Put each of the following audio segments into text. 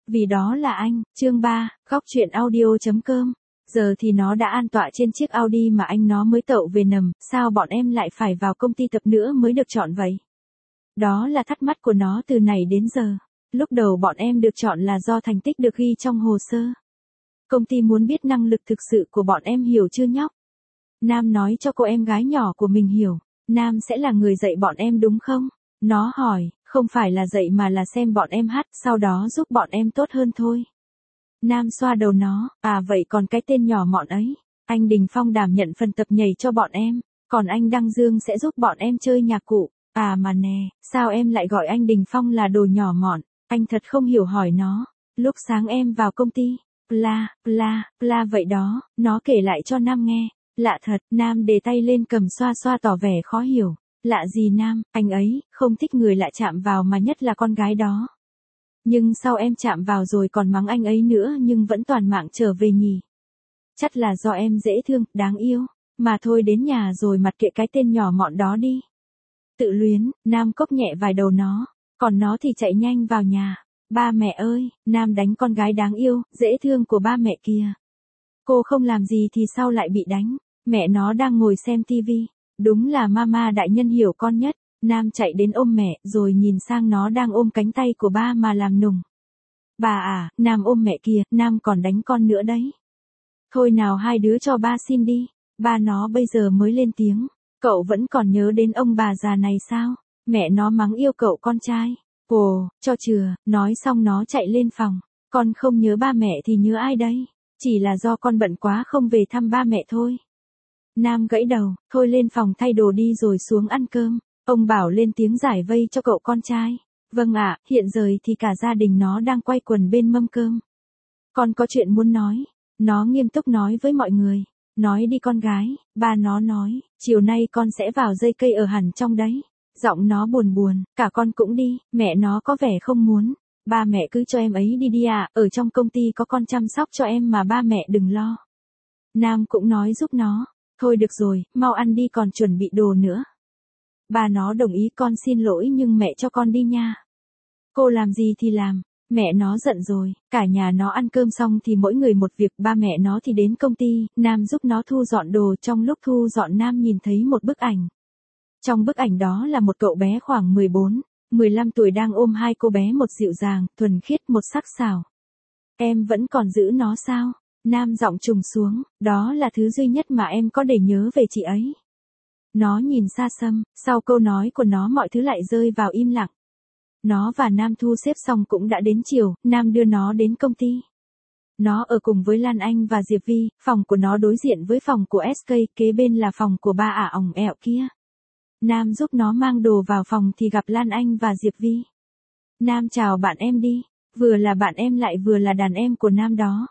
Vì đó là anh, chương 3, góc chuyện audio.com. Giờ thì nó đã an tọa trên chiếc Audi mà anh nó mới tậu về nằm, sao bọn em lại phải vào công ty tập nữa mới được chọn vậy? Đó là thắc mắc của nó từ này đến giờ. Lúc đầu bọn em được chọn là do thành tích được ghi trong hồ sơ. Công ty muốn biết năng lực thực sự của bọn em, hiểu chưa nhóc? Nam nói cho cô em gái nhỏ của mình hiểu. Nam sẽ là người dạy bọn em đúng không? Nó hỏi, không phải là dạy mà là xem bọn em hát, sau đó giúp bọn em tốt hơn thôi. Nam xoa đầu nó, à vậy còn cái tên nhỏ mọn ấy, anh Đình Phong đảm nhận phần tập nhảy cho bọn em, còn anh Đăng Dương sẽ giúp bọn em chơi nhạc cụ. À mà nè, sao em lại gọi anh Đình Phong là đồ nhỏ mọn? Anh thật không hiểu, hỏi nó. Lúc sáng em vào công ty, bla vậy đó, nó kể lại cho Nam nghe. Lạ thật, Nam đề tay lên cầm xoa xoa tỏ vẻ khó hiểu. Lạ gì Nam, anh ấy không thích người lạ chạm vào mà nhất là con gái đó. Nhưng sao em chạm vào rồi còn mắng anh ấy nữa nhưng vẫn toàn mạng trở về nhỉ? Chắc là do em dễ thương, đáng yêu. Mà thôi đến nhà rồi mặc kệ cái tên nhỏ mọn đó đi. Tự luyến, Nam cốc nhẹ vài đầu nó, còn nó thì chạy nhanh vào nhà. Ba mẹ ơi, Nam đánh con gái đáng yêu, dễ thương của ba mẹ kìa. Cô không làm gì thì sao lại bị đánh? Mẹ nó đang ngồi xem tivi. Đúng là mama đại nhân hiểu con nhất. Nam chạy đến ôm mẹ, rồi nhìn sang nó đang ôm cánh tay của ba mà làm nùng. Bà à, Nam ôm mẹ kìa, Nam còn đánh con nữa đấy. Thôi nào hai đứa cho ba xin đi. Ba nó bây giờ mới lên tiếng. Cậu vẫn còn nhớ đến ông bà già này sao? Mẹ nó mắng yêu cậu con trai. Ồ, cho chừa, nói xong nó chạy lên phòng. Con không nhớ ba mẹ thì nhớ ai đây? Chỉ là do con bận quá không về thăm ba mẹ thôi. Nam gãy đầu, thôi lên phòng thay đồ đi rồi xuống ăn cơm. Ông Bảo lên tiếng giải vây cho cậu con trai. Vâng ạ, hiện giờ thì cả gia đình nó đang quay quần bên mâm cơm. Con có chuyện muốn nói. Nó nghiêm túc nói với mọi người. Nói đi con gái, ba nó nói, chiều nay con sẽ vào dây cây ở hẳn trong đấy. Giọng nó buồn buồn, cả con cũng đi, mẹ nó có vẻ không muốn. Ba mẹ cứ cho em ấy đi đi à, ở trong công ty có con chăm sóc cho em mà ba mẹ đừng lo. Nam cũng nói giúp nó, thôi được rồi, mau ăn đi còn chuẩn bị đồ nữa. Ba nó đồng ý, con xin lỗi nhưng mẹ cho con đi nha. Cô làm gì thì làm, mẹ nó giận rồi, cả nhà nó ăn cơm xong thì mỗi người một việc, ba mẹ nó thì đến công ty, Nam giúp nó thu dọn đồ, trong lúc thu dọn Nam nhìn thấy một bức ảnh. Trong bức ảnh đó là một cậu bé khoảng 14, 15 tuổi đang ôm hai cô bé, một dịu dàng, thuần khiết, một sắc sảo. Em vẫn còn giữ nó sao? Nam giọng trùng xuống, đó là thứ duy nhất mà em có để nhớ về chị ấy. Nó nhìn xa xăm, sau câu nói của nó mọi thứ lại rơi vào im lặng. Nó và Nam thu xếp xong cũng đã đến chiều, Nam đưa nó đến công ty. Nó ở cùng với Lan Anh và Diệp Vi, phòng của nó đối diện với phòng của SK, kế bên là phòng của ba ả ỏng ẹo kia. Nam giúp nó mang đồ vào phòng thì gặp Lan Anh và Diệp Vi. Nam chào bạn em đi, vừa là bạn em lại vừa là đàn em của Nam đó.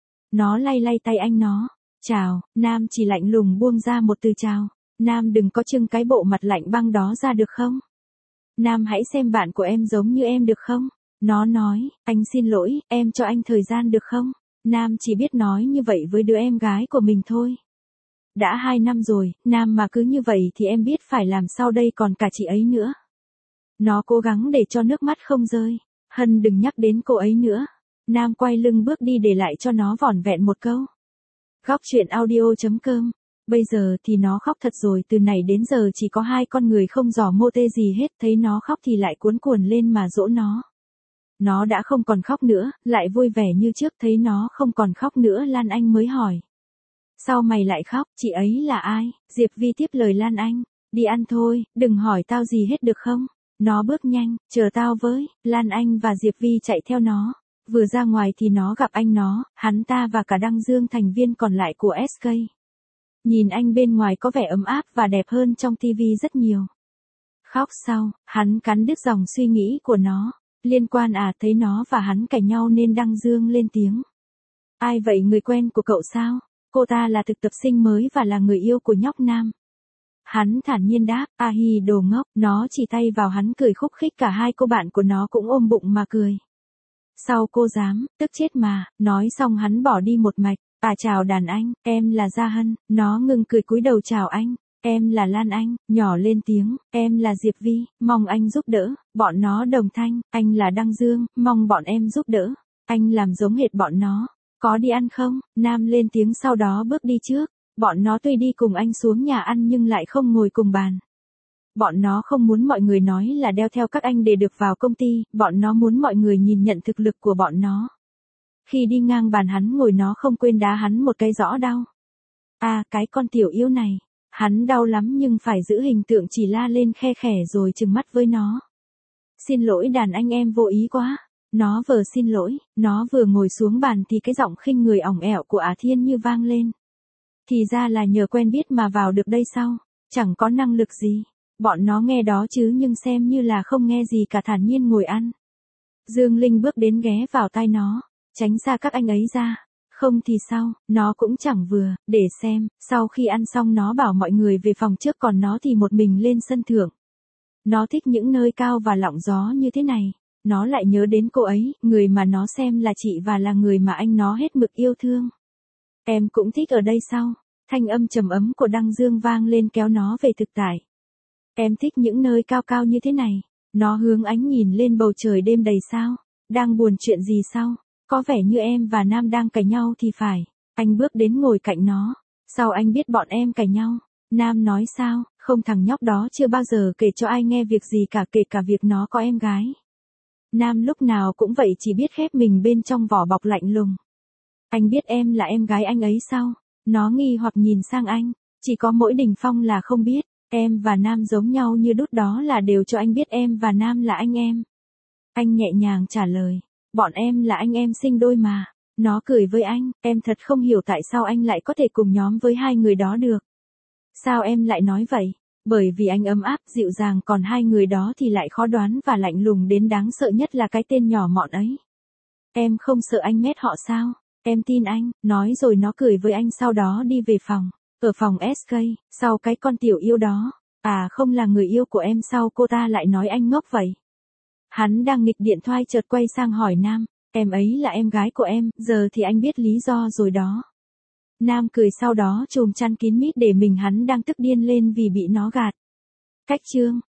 Nó lay lay tay anh nó, chào, Nam chỉ lạnh lùng buông ra một từ chào. Nam đừng có trưng cái bộ mặt lạnh băng đó ra được không? Nam hãy xem bạn của em giống như em được không? Nó nói, anh xin lỗi, em cho anh thời gian được không? Nam chỉ biết nói như vậy với đứa em gái của mình thôi. Đã 2 năm rồi, Nam mà cứ như vậy thì em biết phải làm sao đây, còn cả chị ấy nữa. Nó cố gắng để cho nước mắt không rơi. Hân đừng nhắc đến cô ấy nữa. Nam quay lưng bước đi để lại cho nó vỏn vẹn một câu. Góc chuyện audio.com. Bây giờ thì nó khóc thật rồi, từ này đến giờ chỉ có hai con người không dò mô tê gì hết, thấy nó khóc thì lại cuốn cuồng lên mà dỗ nó. Nó đã không còn khóc nữa, lại vui vẻ như trước, thấy nó không còn khóc nữa Lan Anh mới hỏi. Sao mày lại khóc, chị ấy là ai? Diệp Vi tiếp lời Lan Anh, đi ăn thôi, đừng hỏi tao gì hết được không? Nó bước nhanh, chờ tao với, Lan Anh và Diệp Vi chạy theo nó. Vừa ra ngoài thì nó gặp anh nó, hắn ta và cả Đăng Dương, thành viên còn lại của SK. Nhìn anh bên ngoài có vẻ ấm áp và đẹp hơn trong TV rất nhiều. Khóc sau, hắn cắn đứt dòng suy nghĩ của nó. Liên quan à, thấy nó và hắn cãi nhau nên Đăng Dương lên tiếng. Ai vậy, người quen của cậu sao? Cô ta là thực tập sinh mới và là người yêu của nhóc Nam. Hắn thản nhiên đáp, a hi đồ ngốc, nó chỉ tay vào hắn cười khúc khích, cả hai cô bạn của nó cũng ôm bụng mà cười. Sao cô dám, tức chết mà, nói xong hắn bỏ đi một mạch. À chào đàn anh, em là Gia Hân, nó ngừng cười cúi đầu chào anh, em là Lan Anh, nhỏ lên tiếng, em là Diệp Vi, mong anh giúp đỡ, bọn nó đồng thanh, anh là Đăng Dương, mong bọn em giúp đỡ. Anh làm giống hệt bọn nó. Có đi ăn không? Nam lên tiếng sau đó bước đi trước. Bọn nó tuy đi cùng anh xuống nhà ăn nhưng lại không ngồi cùng bàn. Bọn nó không muốn mọi người nói là đeo theo các anh để được vào công ty, bọn nó muốn mọi người nhìn nhận thực lực của bọn nó. Khi đi ngang bàn hắn ngồi nó không quên đá hắn một cái rõ đau. À, cái con tiểu yêu này. Hắn đau lắm nhưng phải giữ hình tượng chỉ la lên khe khẻ rồi trừng mắt với nó. Xin lỗi đàn anh em vô ý quá. Nó vừa xin lỗi, nó vừa ngồi xuống bàn thì cái giọng khinh người ỏng ẻo của Á Thiên như vang lên. Thì ra là nhờ quen biết mà vào được đây sao? Chẳng có năng lực gì. Bọn nó nghe đó chứ nhưng xem như là không nghe gì cả, thản nhiên ngồi ăn. Dương Linh bước đến ghé vào tai nó. Tránh xa các anh ấy ra. Không thì sao, nó cũng chẳng vừa, để xem, sau khi ăn xong nó bảo mọi người về phòng trước còn nó thì một mình lên sân thượng. Nó thích những nơi cao và lọng gió như thế này. Nó lại nhớ đến cô ấy, người mà nó xem là chị và là người mà anh nó hết mực yêu thương. Em cũng thích ở đây sao? Thanh âm trầm ấm của Đăng Dương vang lên kéo nó về thực tại. Em thích những nơi cao cao như thế này. Nó hướng ánh nhìn lên bầu trời đêm đầy sao. Đang buồn chuyện gì sao? Có vẻ như em và Nam đang cãi nhau thì phải. Anh bước đến ngồi cạnh nó. Sao anh biết bọn em cãi nhau? Nam nói sao? Không, thằng nhóc đó chưa bao giờ kể cho ai nghe việc gì cả, kể cả việc nó có em gái. Nam lúc nào cũng vậy, chỉ biết khép mình bên trong vỏ bọc lạnh lùng. Anh biết em là em gái anh ấy sao? Nó nghi hoặc nhìn sang anh. Chỉ có mỗi Đình Phong là không biết. Em và Nam giống nhau như đúc, đó là đều cho anh biết em và Nam là anh em. Anh nhẹ nhàng trả lời. Bọn em là anh em sinh đôi mà. Nó cười với anh. Em thật không hiểu tại sao anh lại có thể cùng nhóm với hai người đó được. Sao em lại nói vậy? Bởi vì anh ấm áp, dịu dàng, còn hai người đó thì lại khó đoán và lạnh lùng đến đáng sợ nhất là cái tên nhỏ mọn ấy. Em không sợ anh mét họ sao? Em tin anh, nói rồi nó cười với anh sau đó đi về phòng. Ở phòng SK, sau cái con tiểu yêu đó. À, không là người yêu của em sao cô ta lại nói anh ngốc vậy? Hắn đang nghịch điện thoại chợt quay sang hỏi Nam. Em ấy là em gái của em, giờ thì anh biết lý do rồi đó. Nam cười sau đó chùm chăn kín mít để mình, hắn đang tức điên lên vì bị nó gạt. Cách chương